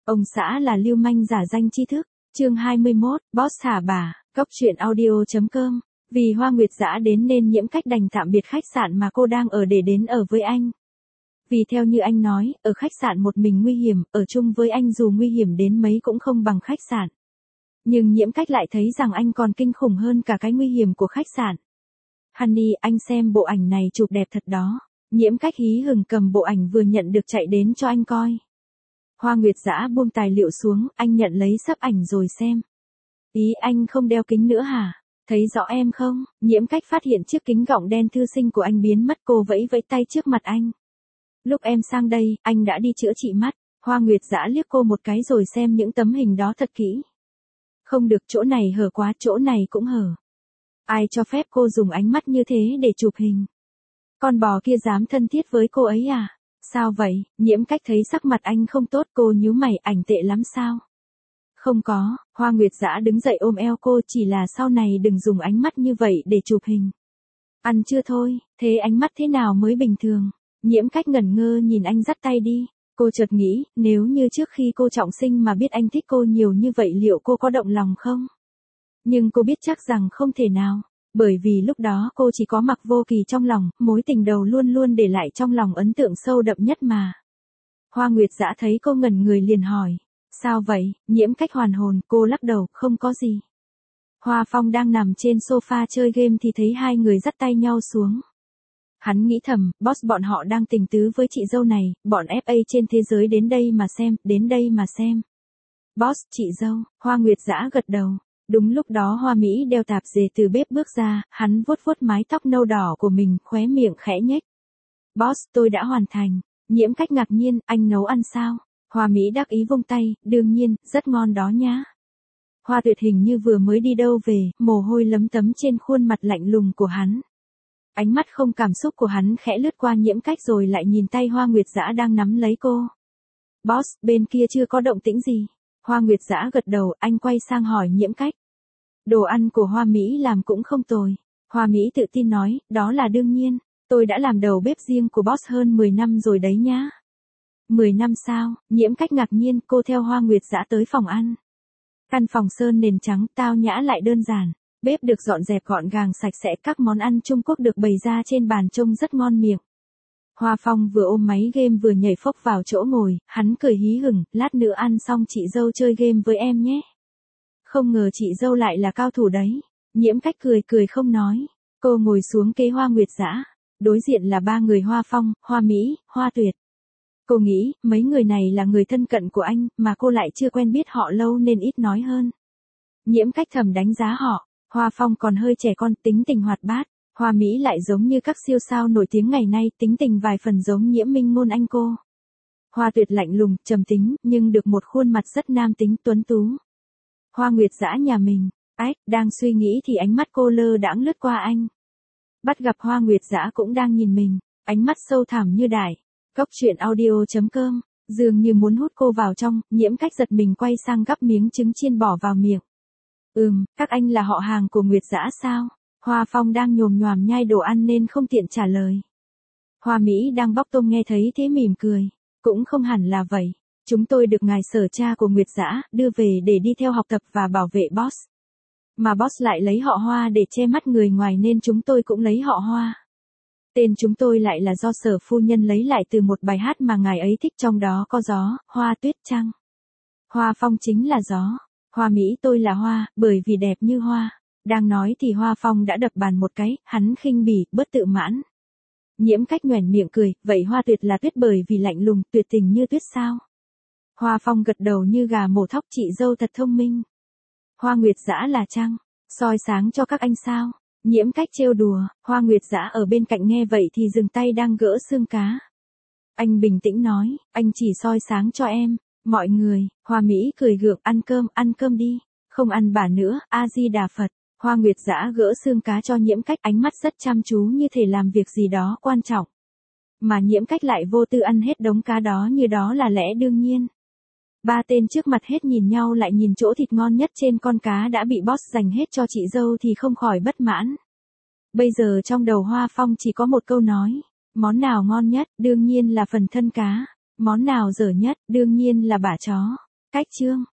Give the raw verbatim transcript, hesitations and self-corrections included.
Ông xã là lưu manh giả danh tri thức. Chương hai mươi mốt, Boss thả bà. Cốc truyện audio chấm com. Vì Hoa Nguyệt Dã đến nên Nhiễm Cách đành tạm biệt khách sạn mà cô đang ở để đến ở với anh. Vì theo như anh nói, ở khách sạn một mình nguy hiểm, ở chung với anh dù nguy hiểm đến mấy cũng không bằng khách sạn. Nhưng Nhiễm Cách lại thấy rằng anh còn kinh khủng hơn cả cái nguy hiểm của khách sạn. Honey, anh xem bộ ảnh này chụp đẹp thật đó. Nhiễm Cách hí hửng cầm bộ ảnh vừa nhận được chạy đến cho anh coi. Hoa Nguyệt Dã buông tài liệu xuống, anh nhận lấy sấp ảnh rồi xem. Ý anh không đeo kính nữa hả? Thấy rõ em không? Nhiễm Cách phát hiện chiếc kính gọng đen thư sinh của anh biến mất, cô vẫy vẫy tay trước mặt anh. Lúc em sang đây, anh đã đi chữa trị mắt. Hoa Nguyệt Dã liếc cô một cái rồi xem những tấm hình đó thật kỹ. Không được, chỗ này hở quá, chỗ này cũng hở. Ai cho phép cô dùng ánh mắt như thế để chụp hình? Con bò kia dám thân thiết với cô ấy à? Sao vậy? Nhiễm Cách thấy sắc mặt anh không tốt, cô nhíu mày, ảnh tệ lắm sao? Không có. Hoa Nguyệt Dã đứng dậy ôm eo cô, chỉ là sau này đừng dùng ánh mắt như vậy để chụp hình. Ăn chưa thôi, thế ánh mắt thế nào mới bình thường? Nhiễm Cách ngẩn ngơ nhìn anh dắt tay đi. Cô chợt nghĩ, nếu như trước khi cô trọng sinh mà biết anh thích cô nhiều như vậy liệu cô có động lòng không? Nhưng cô biết chắc rằng không thể nào. Bởi vì lúc đó cô chỉ có Mặc Vô Kỳ trong lòng, mối tình đầu luôn luôn để lại trong lòng ấn tượng sâu đậm nhất mà. Hoa Nguyệt Dã thấy cô ngẩn người liền hỏi. Sao vậy? Nhiễm Cách hoàn hồn, cô lắc đầu, không có gì. Hoa Phong đang nằm trên sofa chơi game thì thấy hai người dắt tay nhau xuống. Hắn nghĩ thầm, boss bọn họ đang tình tứ với chị dâu này, bọn ép a trên thế giới đến đây mà xem, đến đây mà xem. Boss, chị dâu, Hoa Nguyệt Dã gật đầu. Đúng lúc đó Hoa Mỹ đeo tạp dề từ bếp bước ra, hắn vuốt vuốt mái tóc nâu đỏ của mình, khóe miệng khẽ nhếch. Boss, tôi đã hoàn thành. Nhiễm Cách ngạc nhiên, anh nấu ăn sao? Hoa Mỹ đắc ý vung tay, đương nhiên, rất ngon đó nhá. Hoa Tuyệt hình như vừa mới đi đâu về, mồ hôi lấm tấm trên khuôn mặt lạnh lùng của hắn. Ánh mắt không cảm xúc của hắn khẽ lướt qua Nhiễm Cách rồi lại nhìn tay Hoa Nguyệt Dã đang nắm lấy cô. Boss, bên kia chưa có động tĩnh gì. Hoa Nguyệt Dã gật đầu, anh quay sang hỏi Nhiễm Cách. Đồ ăn của Hoa Mỹ làm cũng không tồi. Hoa Mỹ tự tin nói, đó là đương nhiên, tôi đã làm đầu bếp riêng của boss hơn mười năm rồi đấy nhá. mười năm sao? Nhiễm Cách ngạc nhiên, cô theo Hoa Nguyệt Dã tới phòng ăn. Căn phòng sơn nền trắng, tao nhã lại đơn giản. Bếp được dọn dẹp gọn gàng sạch sẽ, các món ăn Trung Quốc được bày ra trên bàn trông rất ngon miệng. Hoa Phong vừa ôm máy game vừa nhảy phốc vào chỗ ngồi, hắn cười hí hửng, lát nữa ăn xong chị dâu chơi game với em nhé. Không ngờ chị dâu lại là cao thủ đấy. Nhiễm Cách cười cười không nói. Cô ngồi xuống kế Hoa Nguyệt Dã. Đối diện là ba người Hoa Phong, Hoa Mỹ, Hoa Tuyệt. Cô nghĩ, mấy người này là người thân cận của anh, mà cô lại chưa quen biết họ lâu nên ít nói hơn. Nhiễm Cách thầm đánh giá họ. Hoa Phong còn hơi trẻ con, tính tình hoạt bát. Hoa Mỹ lại giống như các siêu sao nổi tiếng ngày nay, tính tình vài phần giống Nhiễm Minh Ngôn anh cô. Hoa Tuyệt lạnh lùng, trầm tính, nhưng được một khuôn mặt rất nam tính tuấn tú. Hoa Nguyệt Dã nhà mình, ách, đang suy nghĩ thì ánh mắt cô lơ đãng lướt qua anh. Bắt gặp Hoa Nguyệt Dã cũng đang nhìn mình, ánh mắt sâu thẳm như đại. Cốc truyện audio chấm com, dường như muốn hút cô vào trong, Nhiễm Cách giật mình quay sang gắp miếng trứng chiên bỏ vào miệng. Ừm, các anh là họ hàng của Nguyệt Dã sao? Hoa Phong đang nhồm nhoàm nhai đồ ăn nên không tiện trả lời. Hoa Mỹ đang bóc tôm nghe thấy thế mỉm cười. Cũng không hẳn là vậy. Chúng tôi được ngài sở cha của Nguyệt Dã đưa về để đi theo học tập và bảo vệ boss. Mà boss lại lấy họ Hoa để che mắt người ngoài nên chúng tôi cũng lấy họ Hoa. Tên chúng tôi lại là do Sở phu nhân lấy lại từ một bài hát mà ngài ấy thích, trong đó có gió, hoa, tuyết, trăng. Hoa Phong chính là gió. Hoa Mỹ tôi là hoa, bởi vì đẹp như hoa. Đang nói thì Hoa Phong đã đập bàn một cái, hắn khinh bỉ, bớt tự mãn. Nhiễm Cách nhoẻn miệng cười, vậy Hoa Tuyệt là tuyết bởi vì lạnh lùng, tuyệt tình như tuyết sao? Hoa Phong gật đầu như gà mổ thóc, chị dâu thật thông minh. Hoa Nguyệt Dã là trăng, soi sáng cho các anh sao? Nhiễm Cách trêu đùa, Hoa Nguyệt Dã ở bên cạnh nghe vậy thì dừng tay đang gỡ xương cá. Anh bình tĩnh nói, anh chỉ soi sáng cho em. Mọi người, Hoa Mỹ cười gượng, ăn cơm, ăn cơm đi. Không ăn bà nữa, A-di-đà Phật. Hoa Nguyệt Dã gỡ xương cá cho Nhiễm Cách, ánh mắt rất chăm chú như thể làm việc gì đó quan trọng. Mà Nhiễm Cách lại vô tư ăn hết đống cá đó như đó là lẽ đương nhiên. Ba tên trước mặt hết nhìn nhau lại nhìn chỗ thịt ngon nhất trên con cá đã bị boss dành hết cho chị dâu thì không khỏi bất mãn. Bây giờ trong đầu Hoa Phong chỉ có một câu nói. Món nào ngon nhất, đương nhiên là phần thân cá. Món nào dở nhất, đương nhiên là bả chó. Cách chương